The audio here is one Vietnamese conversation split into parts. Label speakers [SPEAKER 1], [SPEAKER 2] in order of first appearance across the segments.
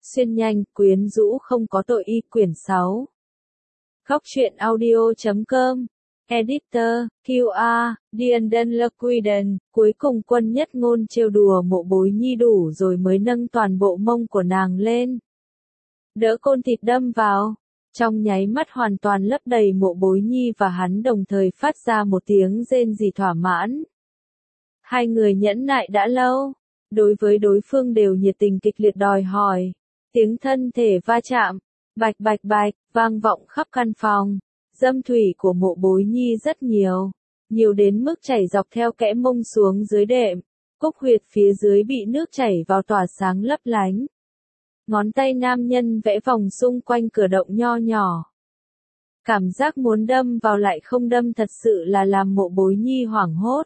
[SPEAKER 1] Xuyên nhanh, quyến rũ không có tội y quyển 6. Góc truyện audio.com. Editor, QR, Dienden Lequiden, cuối cùng Quân Nhất Ngôn trêu đùa Mộ Bối Nhi đủ rồi mới nâng toàn bộ mông của nàng lên. Đỡ côn thịt đâm vào, trong nháy mắt hoàn toàn lấp đầy Mộ Bối Nhi và hắn đồng thời phát ra một tiếng rên rỉ thỏa mãn. Hai người nhẫn nại đã lâu, đối với đối phương đều nhiệt tình kịch liệt đòi hỏi. Tiếng thân thể va chạm, bạch bạch bạch, vang vọng khắp căn phòng. Dâm thủy của Mộ Bối Nhi rất nhiều, nhiều đến mức chảy dọc theo kẽ mông xuống dưới đệm, cúc huyệt phía dưới bị nước chảy vào tỏa sáng lấp lánh. Ngón tay nam nhân vẽ vòng xung quanh cửa động nho nhỏ. Cảm giác muốn đâm vào lại không đâm thật sự là làm Mộ Bối Nhi hoảng hốt.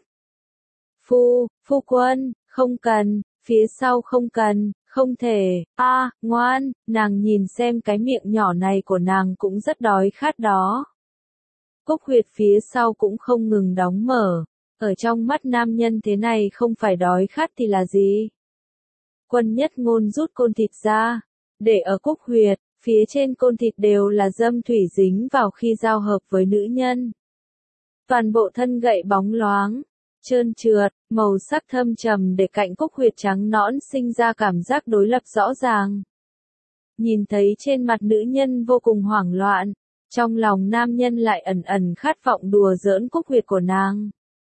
[SPEAKER 1] Phu quân, không cần, phía sau không cần, không thể, ngoan, nàng nhìn xem cái miệng nhỏ này của nàng cũng rất đói khát đó. Cúc huyệt phía sau cũng không ngừng đóng mở, ở trong mắt nam nhân thế này không phải đói khát thì là gì? Quân Nhất Ngôn rút côn thịt ra, để ở cúc huyệt, phía trên côn thịt đều là dâm thủy dính vào khi giao hợp với nữ nhân. Toàn bộ thân gậy bóng loáng, trơn trượt, màu sắc thâm trầm để cạnh cúc huyệt trắng nõn sinh ra cảm giác đối lập rõ ràng. Nhìn thấy trên mặt nữ nhân vô cùng hoảng loạn, trong lòng nam nhân lại ẩn ẩn khát vọng đùa giỡn cúc huyệt của nàng.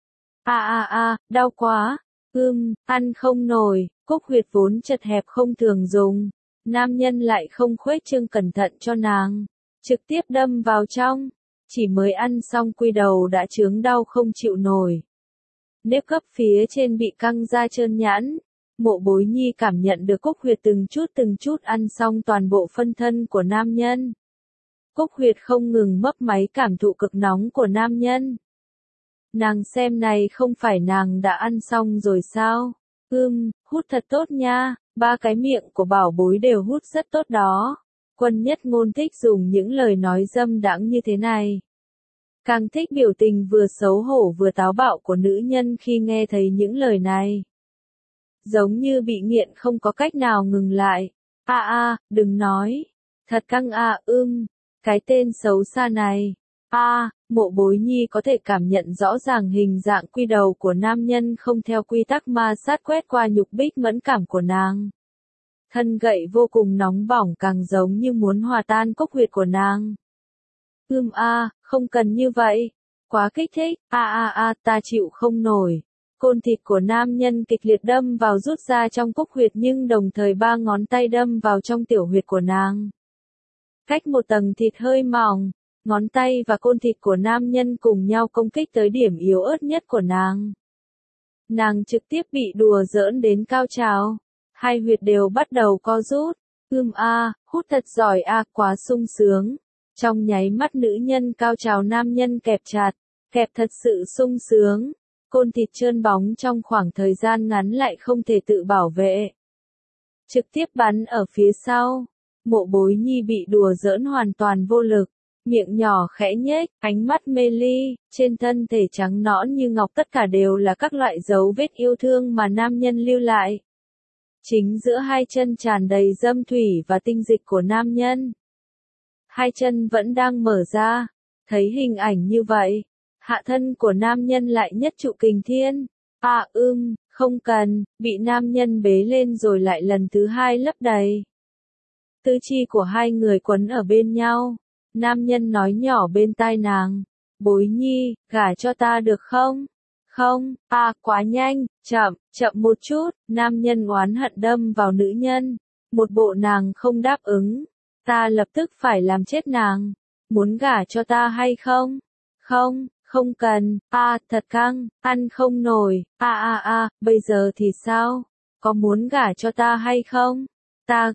[SPEAKER 1] Đau quá, ăn không nổi, cúc huyệt vốn chật hẹp không thường dùng, nam nhân lại không khuếch trương cẩn thận cho nàng, trực tiếp đâm vào trong, chỉ mới ăn xong quy đầu đã chướng đau không chịu nổi. Nếp gấp phía trên bị căng ra trơn nhẵn, Mộ Bối Nhi cảm nhận được cúc huyệt từng chút ăn xong toàn bộ phân thân của nam nhân. Cúc huyệt không ngừng mấp máy cảm thụ cực nóng của nam nhân. Nàng xem này không phải nàng đã ăn xong rồi sao? Hút thật tốt nha, 3 cái miệng của bảo bối đều hút rất tốt đó. Quân Nhất Ngôn thích dùng những lời nói dâm đãng như thế này. Càng thích biểu tình vừa xấu hổ vừa táo bạo của nữ nhân khi nghe thấy những lời này. Giống như bị nghiện không có cách nào ngừng lại. Đừng nói. Thật căng cái tên xấu xa này. Mộ Bối Nhi có thể cảm nhận rõ ràng hình dạng quy đầu của nam nhân không theo quy tắc ma sát quét qua nhục bích mẫn cảm của nàng. Thân gậy vô cùng nóng bỏng càng giống như muốn hòa tan cúc huyệt của nàng. Không cần như vậy. Quá kích thích. Ta chịu không nổi. Côn thịt của nam nhân kịch liệt đâm vào rút ra trong cúc huyệt nhưng đồng thời 3 ngón tay đâm vào trong tiểu huyệt của nàng. Cách một tầng thịt hơi mỏng, ngón tay và côn thịt của nam nhân cùng nhau công kích tới điểm yếu ớt nhất của nàng. Nàng trực tiếp bị đùa giỡn đến cao trào. Hai huyệt đều bắt đầu co rút. Hút thật giỏi quá sung sướng. Trong nháy mắt nữ nhân cao trào nam nhân kẹp chặt, kẹp thật sự sung sướng. Côn thịt trơn bóng trong khoảng thời gian ngắn lại không thể tự bảo vệ. Trực tiếp bắn ở phía sau. Mộ Bối Nhi bị đùa giỡn hoàn toàn vô lực. Miệng nhỏ khẽ nhếch, ánh mắt mê ly, trên thân thể trắng nõn như ngọc tất cả đều là các loại dấu vết yêu thương mà nam nhân lưu lại. Chính giữa hai chân tràn đầy dâm thủy và tinh dịch của nam nhân. Hai chân vẫn đang mở ra, thấy hình ảnh như vậy, hạ thân của nam nhân lại nhất trụ kình thiên. Không cần, bị nam nhân bế lên rồi lại lần thứ 2 lấp đầy. Tứ chi của hai người quấn ở bên nhau, nam nhân nói nhỏ bên tai nàng, Bối Nhi, gả cho ta được không? Không, quá nhanh, chậm một chút, nam nhân oán hận đâm vào nữ nhân, một bộ nàng không đáp ứng. Ta lập tức phải làm chết nàng. Muốn gả cho ta hay không? Không cần. Thật căng, ăn không nổi. Bây giờ thì sao? Có muốn gả cho ta hay không? Ta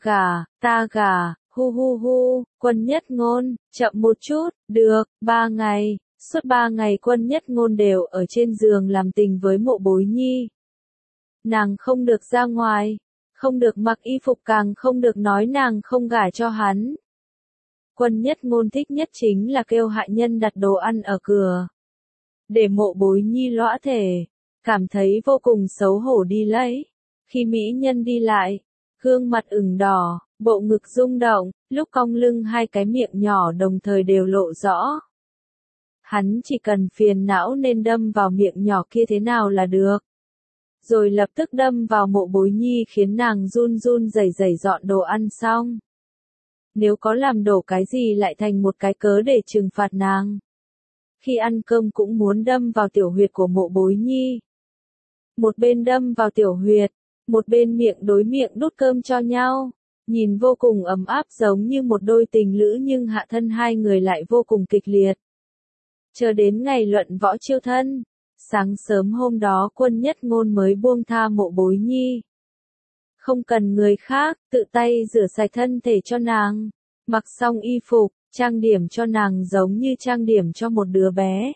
[SPEAKER 1] gả. Hu. Quân Nhất Ngôn, chậm một chút, được, 3 ngày. Suốt 3 ngày Quân Nhất Ngôn đều ở trên giường làm tình với Mộ Bối Nhi. Nàng không được ra ngoài. Không được mặc y phục càng không được nói nàng không gả cho hắn. Quân Nhất Ngôn thích nhất chính là kêu hạ nhân đặt đồ ăn ở cửa. Để Mộ Bối Nhi lõa thể, cảm thấy vô cùng xấu hổ đi lấy. Khi mỹ nhân đi lại, gương mặt ửng đỏ, bộ ngực rung động, lúc cong lưng hai cái miệng nhỏ đồng thời đều lộ rõ. Hắn chỉ cần phiền não nên đâm vào miệng nhỏ kia thế nào là được. Rồi lập tức đâm vào Mộ Bối Nhi khiến nàng run run rẩy rẩy dọn đồ ăn xong. Nếu có làm đổ cái gì lại thành một cái cớ để trừng phạt nàng. Khi ăn cơm cũng muốn đâm vào tiểu huyệt của Mộ Bối Nhi. Một bên đâm vào tiểu huyệt, một bên miệng đối miệng đút cơm cho nhau. Nhìn vô cùng ấm áp giống như một đôi tình lữ nhưng hạ thân hai người lại vô cùng kịch liệt. Chờ đến ngày luận võ chiêu thân, sáng sớm hôm đó Quân Nhất Ngôn mới buông tha Mộ Bối Nhi. Không cần người khác, tự tay rửa sạch thân thể cho nàng, mặc xong y phục, trang điểm cho nàng giống như trang điểm cho một đứa bé.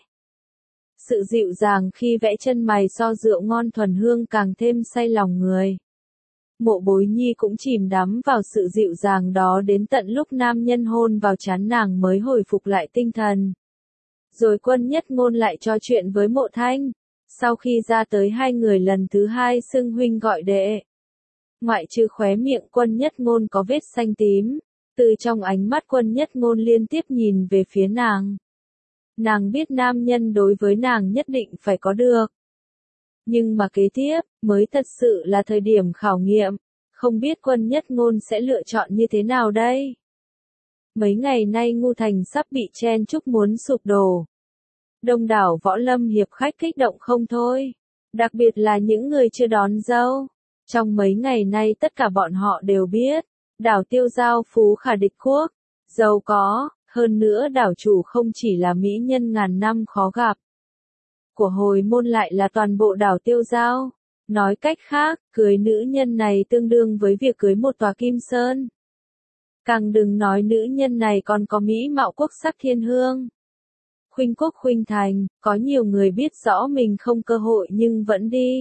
[SPEAKER 1] Sự dịu dàng khi vẽ chân mày so rượu ngon thuần hương càng thêm say lòng người. Mộ Bối Nhi cũng chìm đắm vào sự dịu dàng đó đến tận lúc nam nhân hôn vào trán nàng mới hồi phục lại tinh thần. Rồi Quân Nhất Ngôn lại trò chuyện với Mộ Thanh. Sau khi ra tới hai người lần thứ hai xưng huynh gọi đệ. Ngoại trừ khóe miệng Quân Nhất Ngôn có vết xanh tím, từ trong ánh mắt Quân Nhất Ngôn liên tiếp nhìn về phía nàng. Nàng biết nam nhân đối với nàng nhất định phải có được. Nhưng mà kế tiếp, mới thật sự là thời điểm khảo nghiệm, không biết Quân Nhất Ngôn sẽ lựa chọn như thế nào đây? Mấy ngày nay Ngu Thành sắp bị chen chúc muốn sụp đổ. Đông đảo võ lâm hiệp khách kích động không thôi, đặc biệt là những người chưa đón dâu. Trong mấy ngày nay tất cả bọn họ đều biết, đảo Tiêu Giao phú khả địch quốc, giàu có, hơn nữa đảo chủ không chỉ là mỹ nhân ngàn năm khó gặp. Của hồi môn lại là toàn bộ đảo Tiêu Giao. Nói cách khác, cưới nữ nhân này tương đương với việc cưới một tòa kim sơn. Càng đừng nói nữ nhân này còn có mỹ mạo quốc sắc thiên hương. Khuynh quốc khuynh thành, có nhiều người biết rõ mình không cơ hội nhưng vẫn đi.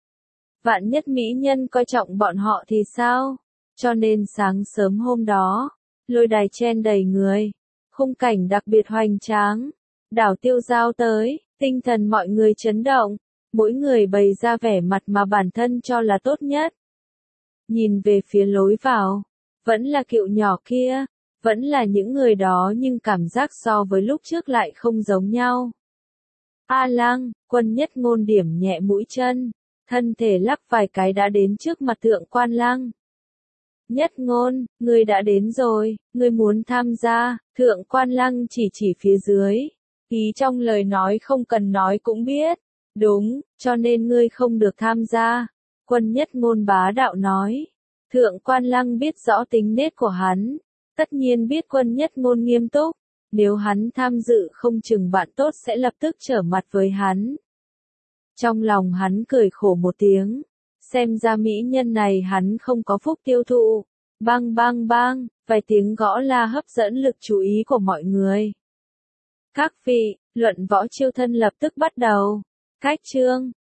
[SPEAKER 1] Vạn nhất mỹ nhân coi trọng bọn họ thì sao? Cho nên sáng sớm hôm đó, lôi đài chen đầy người, khung cảnh đặc biệt hoành tráng. Đảo Tiêu Giao tới, tinh thần mọi người chấn động, mỗi người bày ra vẻ mặt mà bản thân cho là tốt nhất. Nhìn về phía lối vào, vẫn là kiệu nhỏ kia, vẫn là những người đó nhưng cảm giác so với lúc trước lại không giống nhau. A Lăng, Quân Nhất Ngôn điểm nhẹ mũi chân, thân thể lắc vài cái đã đến trước mặt Thượng Quan Lăng. Nhất Ngôn, ngươi đã đến rồi, ngươi muốn tham gia, Thượng Quan Lăng chỉ phía dưới. Ý trong lời nói không cần nói cũng biết. Đúng, cho nên ngươi không được tham gia. Quân Nhất Ngôn bá đạo nói. Thượng Quan Lăng biết rõ tính nết của hắn. Tất nhiên biết Quân Nhất Ngôn nghiêm túc. Nếu hắn tham dự không chừng bạn tốt sẽ lập tức trở mặt với hắn. Trong lòng hắn cười khổ một tiếng. Xem ra mỹ nhân này hắn không có phúc tiêu thụ. Bang bang bang, vài tiếng gõ la hấp dẫn lực chú ý của mọi người. Các vị, luận võ chiêu thân lập tức bắt đầu. Cách chương